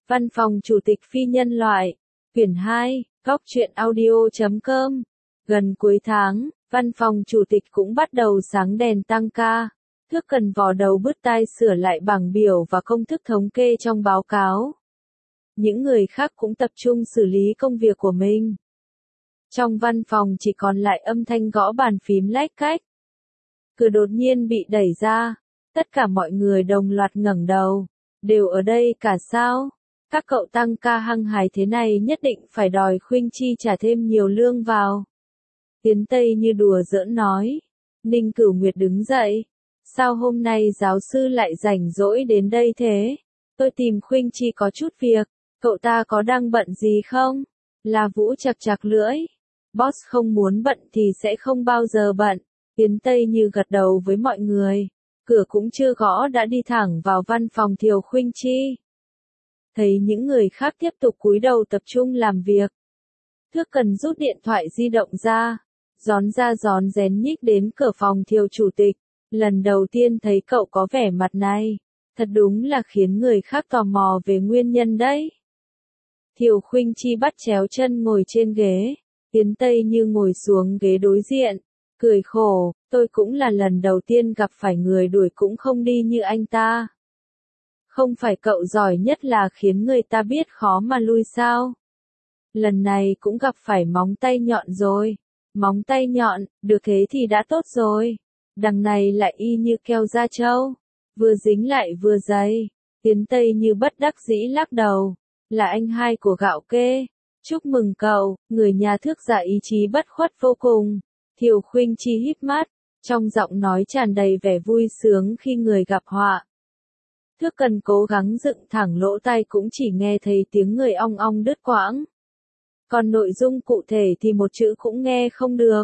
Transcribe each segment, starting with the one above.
Văn phòng Chủ tịch Phi nhân loại. Quyển 2, Góc truyện audio.com. Gần cuối tháng, Văn phòng Chủ tịch cũng bắt đầu sáng đèn tăng ca. Thước Cần vò đầu bứt tai sửa lại bảng biểu và công thức thống kê trong báo cáo. Những người khác cũng tập trung xử lý công việc của mình. Trong văn phòng chỉ còn lại âm thanh gõ bàn phím lách cách. Cửa đột nhiên bị đẩy ra. Tất cả mọi người đồng loạt ngẩng đầu. Đều ở đây cả sao? Các cậu tăng ca hăng hái thế này nhất định phải đòi Khuynh Chi trả thêm nhiều lương vào. Tiến Tây như đùa giỡn nói. Ninh Cửu Nguyệt đứng dậy. Sao hôm nay giáo sư lại rảnh rỗi đến đây thế? Tôi tìm Khuynh Chi có chút việc. Cậu ta có đang bận gì không? La Vũ chặt chặt lưỡi. Boss không muốn bận thì sẽ không bao giờ bận. Tiến Tây như gật đầu với mọi người. Cửa cũng chưa gõ đã đi thẳng vào văn phòng Thiều Khuynh Chi. Thấy những người khác tiếp tục cúi đầu tập trung làm việc. Thước Cần rút điện thoại di động ra. Rón ra rón rén nhích đến cửa phòng Thiều chủ tịch. Lần đầu tiên thấy cậu có vẻ mặt này. Thật đúng là khiến người khác tò mò về nguyên nhân đấy. Thiều Khuynh Chi bắt chéo chân ngồi trên ghế. Tiến Tây như ngồi xuống ghế đối diện. Cười khổ, tôi cũng là lần đầu tiên gặp phải người đuổi cũng không đi như anh ta. Không phải cậu giỏi nhất là khiến người ta biết khó mà lui sao? Lần này cũng gặp phải móng tay nhọn rồi. Móng tay nhọn, được thế thì đã tốt rồi. Đằng này lại y như keo da trâu. Vừa dính lại vừa dày. Tiến Tây như bất đắc dĩ lắc đầu. Là anh hai của gạo kê. Chúc mừng cậu, người nhà Thước gia ý chí bất khuất vô cùng. Thiều Khuynh Chi híp mắt, trong giọng nói tràn đầy vẻ vui sướng khi người gặp họa. Thước Cần cố gắng dựng thẳng lỗ tai cũng chỉ nghe thấy tiếng người ong ong đứt quãng. Còn nội dung cụ thể thì một chữ cũng nghe không được.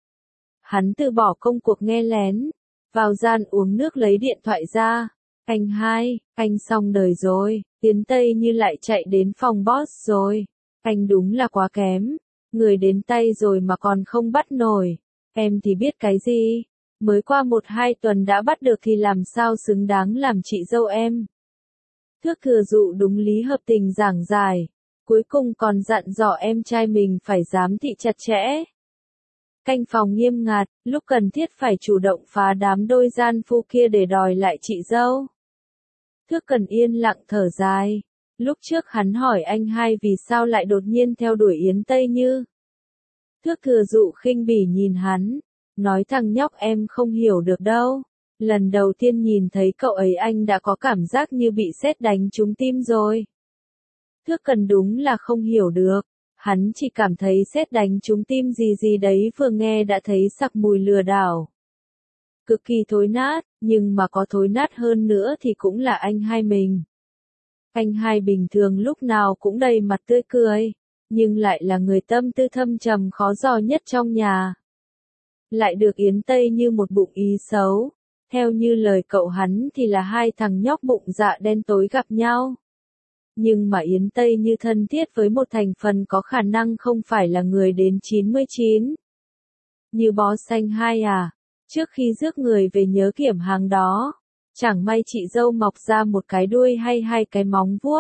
Hắn từ bỏ công cuộc nghe lén, vào gian uống nước lấy điện thoại ra. Anh hai, anh xong đời rồi, Tiến Tây như lại chạy đến phòng boss rồi. Anh đúng là quá kém, người đến tay rồi mà còn không bắt nổi. Em thì biết cái gì, mới qua 1-2 tuần đã bắt được thì làm sao xứng đáng làm chị dâu em. Thước Thừa Dụ đúng lý hợp tình giảng giải, cuối cùng còn dặn dò em trai mình phải giám thị chặt chẽ. Canh phòng nghiêm ngặt, lúc cần thiết phải chủ động phá đám đôi gian phu kia để đòi lại chị dâu. Thước Cần yên lặng thở dài. Lúc trước hắn hỏi anh hai vì sao lại đột nhiên theo đuổi Yến Tây Như. Thước Thừa Dụ khinh bỉ nhìn hắn, nói thằng nhóc em không hiểu được đâu. Lần đầu tiên nhìn thấy cậu ấy anh đã có cảm giác như bị sét đánh trúng tim rồi. Thước Cần đúng là không hiểu được, hắn chỉ cảm thấy sét đánh trúng tim gì đấy vừa nghe đã thấy sặc mùi lừa đảo. Cực kỳ thối nát, nhưng mà có thối nát hơn nữa thì cũng là anh hai mình. Anh hai bình thường lúc nào cũng đầy mặt tươi cười, nhưng lại là người tâm tư thâm trầm khó dò nhất trong nhà. Lại được Yến Tây Như một bụng ý xấu, theo như lời cậu hắn thì là hai thằng nhóc bụng dạ đen tối gặp nhau. Nhưng mà Yến Tây Như thân thiết với một thành phần có khả năng không phải là người đến 99. Như bó xanh hai à, trước khi rước người về nhớ kiểm hàng đó. Chẳng may chị dâu mọc ra một cái đuôi hay hai cái móng vuốt.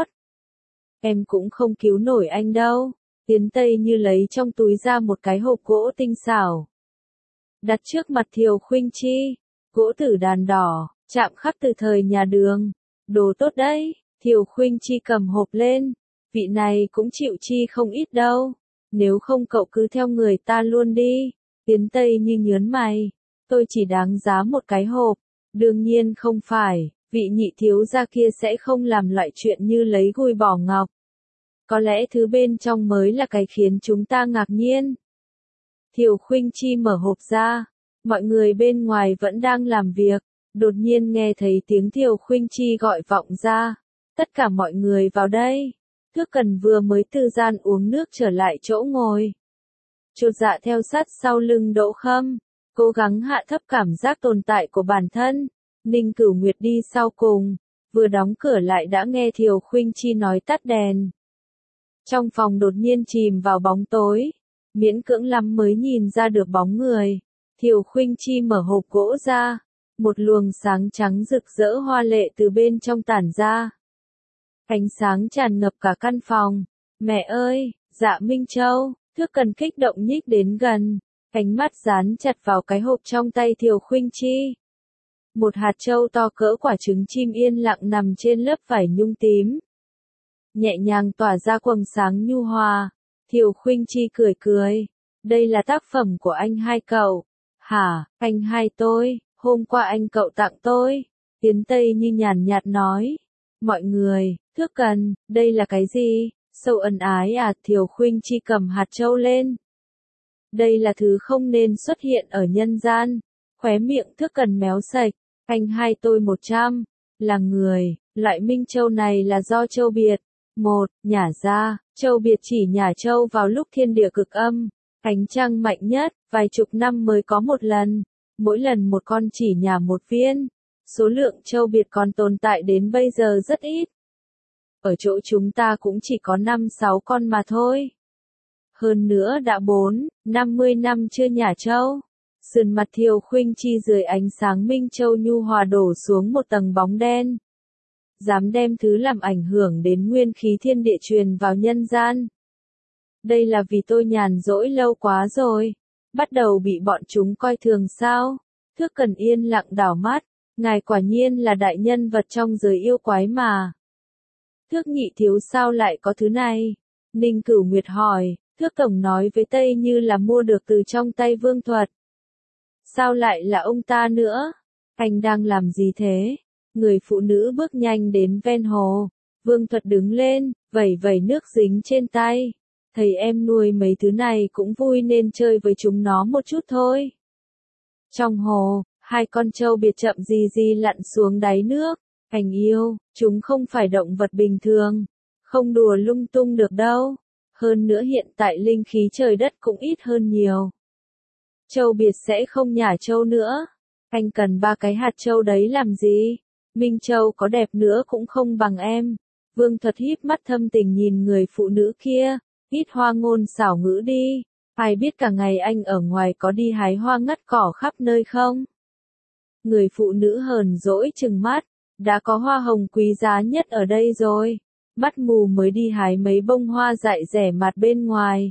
Em cũng không cứu nổi anh đâu. Tiến Tây Như lấy trong túi ra một cái hộp gỗ tinh xảo. Đặt trước mặt Thiều Khuynh Chi. Gỗ tử đàn đỏ, chạm khắc từ thời nhà Đường. Đồ tốt đấy. Thiều Khuynh Chi cầm hộp lên. Vị này cũng chịu chi không ít đâu. Nếu không cậu cứ theo người ta luôn đi. Tiến Tây Như nhớn mày. Tôi chỉ đáng giá một cái hộp. Đương nhiên không phải, vị nhị thiếu gia kia sẽ không làm loại chuyện như lấy gùi bỏ ngọc. Có lẽ thứ bên trong mới là cái khiến chúng ta ngạc nhiên. Thiều Khuynh Chi mở hộp ra, mọi người bên ngoài vẫn đang làm việc, đột nhiên nghe thấy tiếng Thiều Khuynh Chi gọi vọng ra. Tất cả mọi người vào đây. Thước Cần vừa mới từ gian uống nước trở lại chỗ ngồi. Chột dạ theo sát sau lưng Đỗ Khâm. Cố gắng hạ thấp cảm giác tồn tại của bản thân. Ninh Cửu Nguyệt đi sau cùng, vừa đóng cửa lại đã nghe Thiều Khuynh Chi nói tắt đèn. Trong phòng đột nhiên chìm vào bóng tối, miễn cưỡng lắm mới nhìn ra được bóng người. Thiều Khuynh Chi mở hộp gỗ ra, một luồng sáng trắng rực rỡ hoa lệ từ bên trong tản ra. Ánh sáng tràn ngập cả căn phòng. Mẹ ơi, Dạ Minh Châu, Thước Cần kích động nhích đến gần, ánh mắt dán chặt vào cái hộp trong tay Thiều Khuynh Chi. Một hạt châu to cỡ quả trứng chim yên lặng nằm trên lớp vải nhung tím. Nhẹ nhàng tỏa ra quầng sáng nhu hòa. Thiều Khuynh Chi cười cười. Đây là tác phẩm của anh hai cậu. Hả, anh hai tôi, hôm qua anh cậu tặng tôi. Tiến Tây như nhàn nhạt nói. Mọi người, Thước Cần, đây là cái gì? Sâu ân ái à? Thiều Khuynh Chi cầm hạt châu lên. Đây là thứ không nên xuất hiện ở nhân gian. Khóe miệng Thước Cần méo sạch. Anh hai tôi 100. Là người, loại minh châu này là do châu biệt. Nhả ra, châu biệt chỉ nhả châu vào lúc thiên địa cực âm. Ánh trăng mạnh nhất, vài chục năm mới có một lần. Mỗi lần một con chỉ nhả một viên. Số lượng châu biệt còn tồn tại đến bây giờ rất ít. Ở chỗ chúng ta cũng chỉ có 5-6 con mà thôi. Hơn nữa đã 50 năm chưa nhả châu. Sườn mặt Thiều Khuynh Chi dưới ánh sáng minh châu nhu hòa đổ xuống một tầng bóng đen. Dám đem thứ làm ảnh hưởng đến nguyên khí thiên địa truyền vào nhân gian. Đây là vì tôi nhàn rỗi lâu quá rồi. Bắt đầu bị bọn chúng coi thường sao? Thước Cần yên lặng đảo mắt. Ngài quả nhiên là đại nhân vật trong giới yêu quái mà. Thước nhị thiếu sao lại có thứ này? Ninh Cửu Nguyệt hỏi. Thước tổng nói với Tây Như là mua được từ trong tay Vương Thuật. Sao lại là ông ta nữa? Anh đang làm gì thế? Người phụ nữ bước nhanh đến ven hồ. Vương Thuật đứng lên, vẩy vẩy nước dính trên tay. Thầy em nuôi mấy thứ này cũng vui nên chơi với chúng nó một chút thôi. Trong hồ, hai con trâu biệt chậm gì lặn xuống đáy nước. Anh yêu, chúng không phải động vật bình thường. Không đùa lung tung được đâu. Hơn nữa hiện tại linh khí trời đất cũng ít hơn nhiều. Châu biệt sẽ không nhả châu nữa. Anh cần 3 cái hạt châu đấy làm gì? Minh Châu có đẹp nữa cũng không bằng em. Vương Thuật híp mắt thâm tình nhìn người phụ nữ kia. Ít hoa ngôn xảo ngữ đi. Ai biết cả ngày anh ở ngoài có đi hái hoa ngắt cỏ khắp nơi không? Người phụ nữ hờn dỗi trừng mắt. Đã có hoa hồng quý giá nhất ở đây rồi. Mắt mù mới đi hái mấy bông hoa dại rẻ mạt bên ngoài.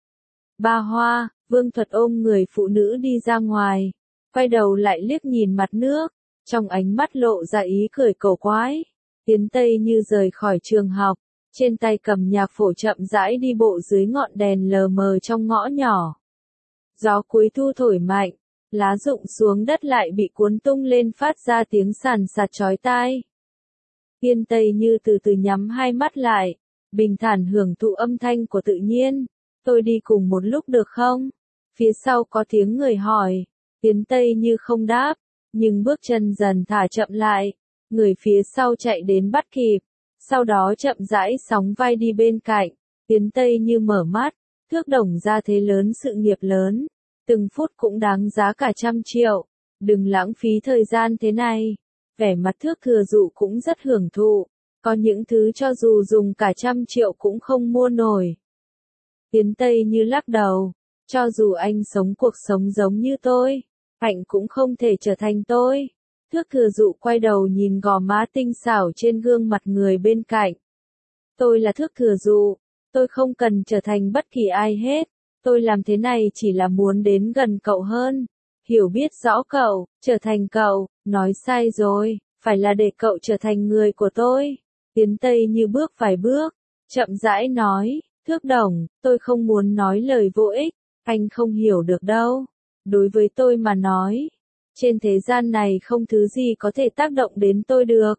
3 hoa, Vương Thuật ôm người phụ nữ đi ra ngoài. Quay đầu lại liếc nhìn mặt nước. Trong ánh mắt lộ ra ý cười cổ quái. Tiến Tây Như rời khỏi trường học. Trên tay cầm nhạc phổ chậm rãi đi bộ dưới ngọn đèn lờ mờ trong ngõ nhỏ. Gió cuối thu thổi mạnh. Lá rụng xuống đất lại bị cuốn tung lên phát ra tiếng sàn sạt chói tai. Tiên Tây Như từ từ nhắm hai mắt lại. Bình thản hưởng thụ âm thanh của tự nhiên. Tôi đi cùng một lúc được không? Phía sau có tiếng người hỏi. Tiến Tây Như không đáp. Nhưng bước chân dần thả chậm lại. Người phía sau chạy đến bắt kịp. Sau đó chậm rãi sóng vai đi bên cạnh. Tiến Tây Như mở mắt. Thước Đồng ra thế lớn sự nghiệp lớn. Từng phút cũng đáng giá cả 100 triệu. Đừng lãng phí thời gian thế này. Vẻ mặt Thước Thừa Dụ cũng rất hưởng thụ. Có những thứ cho dù dùng cả 100 triệu cũng không mua nổi. Tiến Tây Như lắc đầu. Cho dù anh sống cuộc sống giống như tôi, anh cũng không thể trở thành tôi. Thước Thừa Dụ quay đầu nhìn gò má tinh xảo trên gương mặt người bên cạnh. Tôi là Thước Thừa Dụ. Tôi không cần trở thành bất kỳ ai hết. Tôi làm thế này chỉ là muốn đến gần cậu hơn. Hiểu biết rõ cậu, trở thành cậu. Nói sai rồi, phải là để cậu trở thành người của tôi. Tiến Tây Như bước vài bước, chậm rãi nói. Thước Đồng, tôi không muốn nói lời vô ích. Anh không hiểu được đâu. Đối với tôi mà nói, trên thế gian này không thứ gì có thể tác động đến tôi được.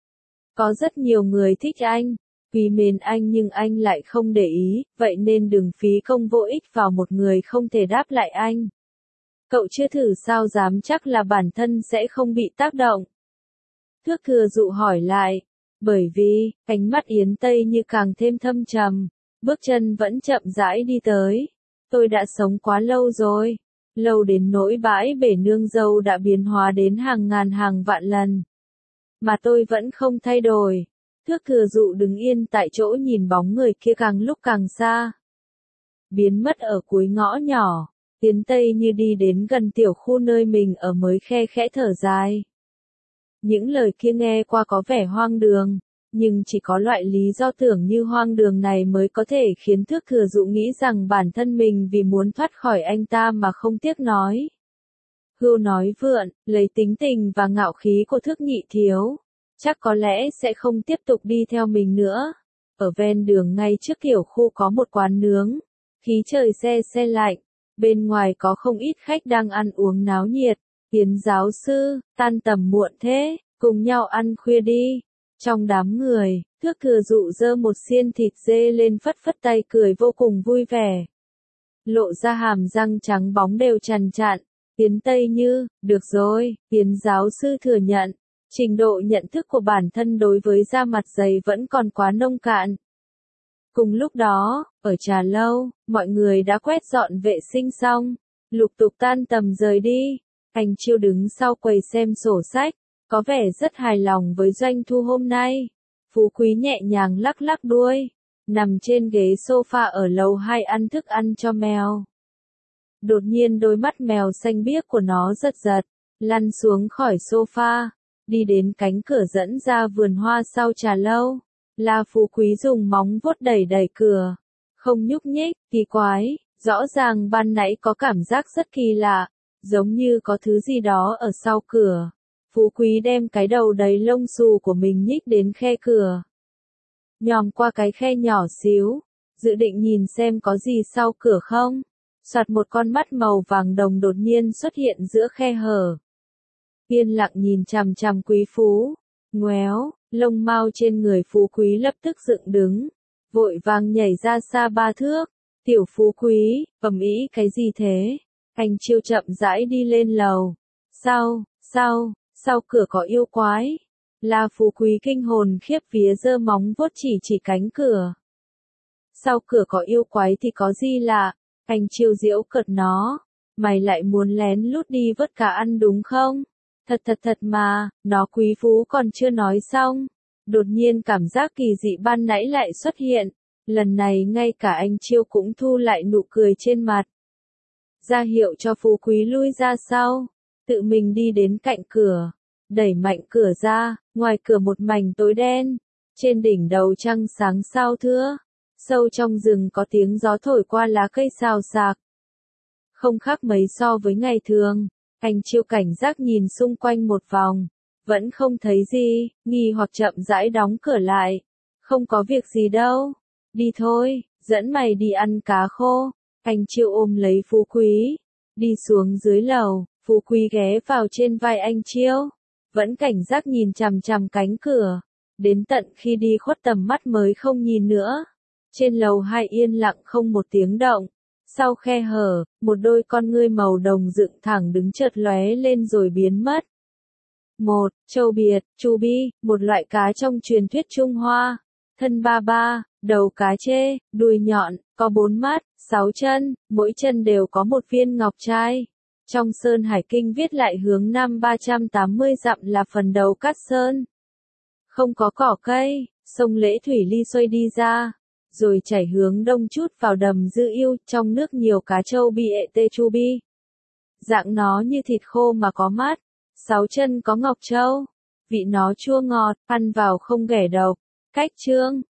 Có rất nhiều người thích anh, quý mến anh nhưng anh lại không để ý, vậy nên đừng phí công vô ích vào một người không thể đáp lại anh. Cậu chưa thử sao dám chắc là bản thân sẽ không bị tác động. Thước Thừa Dụ hỏi lại, bởi vì, ánh mắt Yến Tây Như càng thêm thâm trầm, bước chân vẫn chậm rãi đi tới. Tôi đã sống quá lâu rồi. Lâu đến nỗi bãi bể nương dâu đã biến hóa đến hàng ngàn hàng vạn lần. Mà tôi vẫn không thay đổi. Thước Thừa Dụ đứng yên tại chỗ nhìn bóng người kia càng lúc càng xa. Biến mất ở cuối ngõ nhỏ. Tiến Tây Như đi đến gần tiểu khu nơi mình ở mới khe khẽ thở dài. Những lời kia nghe qua có vẻ hoang đường. Nhưng chỉ có loại lý do tưởng như hoang đường này mới có thể khiến Thước Thừa Dụ nghĩ rằng bản thân mình vì muốn thoát khỏi anh ta mà không tiếc nói. Hưu nói vượn, lấy tính tình và ngạo khí của Thước Nhị Thiếu, chắc có lẽ sẽ không tiếp tục đi theo mình nữa. Ở ven đường ngay trước tiểu khu có một quán nướng, khí trời se lạnh, bên ngoài có không ít khách đang ăn uống náo nhiệt. Tiến giáo sư, tan tầm muộn thế, cùng nhau ăn khuya đi. Trong đám người, Thước Thừa Dụ giơ một xiên thịt dê lên phất phất tay cười vô cùng vui vẻ. Lộ ra hàm răng trắng bóng đều chằn chặn. Tiến Tây Như, được rồi, Tiến giáo sư thừa nhận. Trình độ nhận thức của bản thân đối với da mặt dày vẫn còn quá nông cạn. Cùng lúc đó, ở trà lâu, mọi người đã quét dọn vệ sinh xong, lục tục tan tầm rời đi. Anh Chiêu đứng sau quầy xem sổ sách, có vẻ rất hài lòng với doanh thu hôm nay. Phú Quý nhẹ nhàng lắc lắc đuôi, nằm trên ghế sofa ở lầu 2 ăn thức ăn cho mèo. Đột nhiên đôi mắt mèo xanh biếc của nó giật giật, lăn xuống khỏi sofa, đi đến cánh cửa dẫn ra vườn hoa sau trà lâu. La Phú Quý dùng móng vuốt đẩy đẩy cửa, không nhúc nhích, kỳ quái, rõ ràng ban nãy có cảm giác rất kỳ lạ, giống như có thứ gì đó ở sau cửa. Phú Quý đem cái đầu đầy lông xù của mình nhích đến khe cửa. Nhòm qua cái khe nhỏ xíu, dự định nhìn xem có gì sau cửa không. Soạt một con mắt màu vàng đồng đột nhiên xuất hiện giữa khe hở. Yên lặng nhìn chằm chằm Quý Phú. Ngoéo, lông mao trên người Phú Quý lập tức dựng đứng, vội vàng nhảy ra xa 3 thước. Tiểu Phú Quý, ầm ĩ cái gì thế? Anh Chiêu chậm rãi đi lên lầu. Sau cửa có yêu quái. La Phú Quý kinh hồn khiếp vía giơ móng vuốt chỉ cánh cửa. Sau cửa có yêu quái thì có gì lạ? Anh Chiêu giễu cợt nó. Mày lại muốn lén lút đi vớt cá ăn đúng không? Thật mà, nó Quý Phú còn chưa nói xong. Đột nhiên cảm giác kỳ dị ban nãy lại xuất hiện. Lần này ngay cả anh Chiêu cũng thu lại nụ cười trên mặt. Ra hiệu cho Phú Quý lui ra sau. Tự mình đi đến cạnh cửa. Đẩy mạnh cửa ra, ngoài cửa một mảnh tối đen. Trên đỉnh đầu trăng sáng sao thưa. Sâu trong rừng có tiếng gió thổi qua lá cây xào xạc. Không khác mấy so với ngày thường. Anh Chiêu cảnh giác nhìn xung quanh một vòng. Vẫn không thấy gì, nghi hoặc chậm rãi đóng cửa lại. Không có việc gì đâu. Đi thôi, dẫn mày đi ăn cá khô. Anh Chiêu ôm lấy Phú Quý. Đi xuống dưới lầu, Phú Quý ghé vào trên vai anh Chiêu. Vẫn cảnh giác nhìn chằm chằm cánh cửa. Đến tận khi đi khuất tầm mắt mới không nhìn nữa. Trên lầu 2 yên lặng không một tiếng động. Sau khe hở, một đôi con ngươi màu đồng dựng thẳng đứng chợt lóe lên rồi biến mất. Một, châu Biệt, chu bi, một loại cá trong truyền thuyết Trung Hoa. Thân ba ba, đầu cá chê, đuôi nhọn, có 4 mắt, 6 chân, mỗi chân đều có một viên ngọc trai. Trong Sơn Hải Kinh viết lại hướng Nam 380 dặm là phần đầu Cát Sơn. Không có cỏ cây, sông Lễ Thủy Ly xuôi đi ra, rồi chảy hướng đông chút vào đầm Dư Yêu, trong nước nhiều cá trâu bi tê chu bi. Dạng nó như thịt khô mà có mắt, 6 chân có ngọc châu, vị nó chua ngọt, ăn vào không ghẻ độc. Cách chương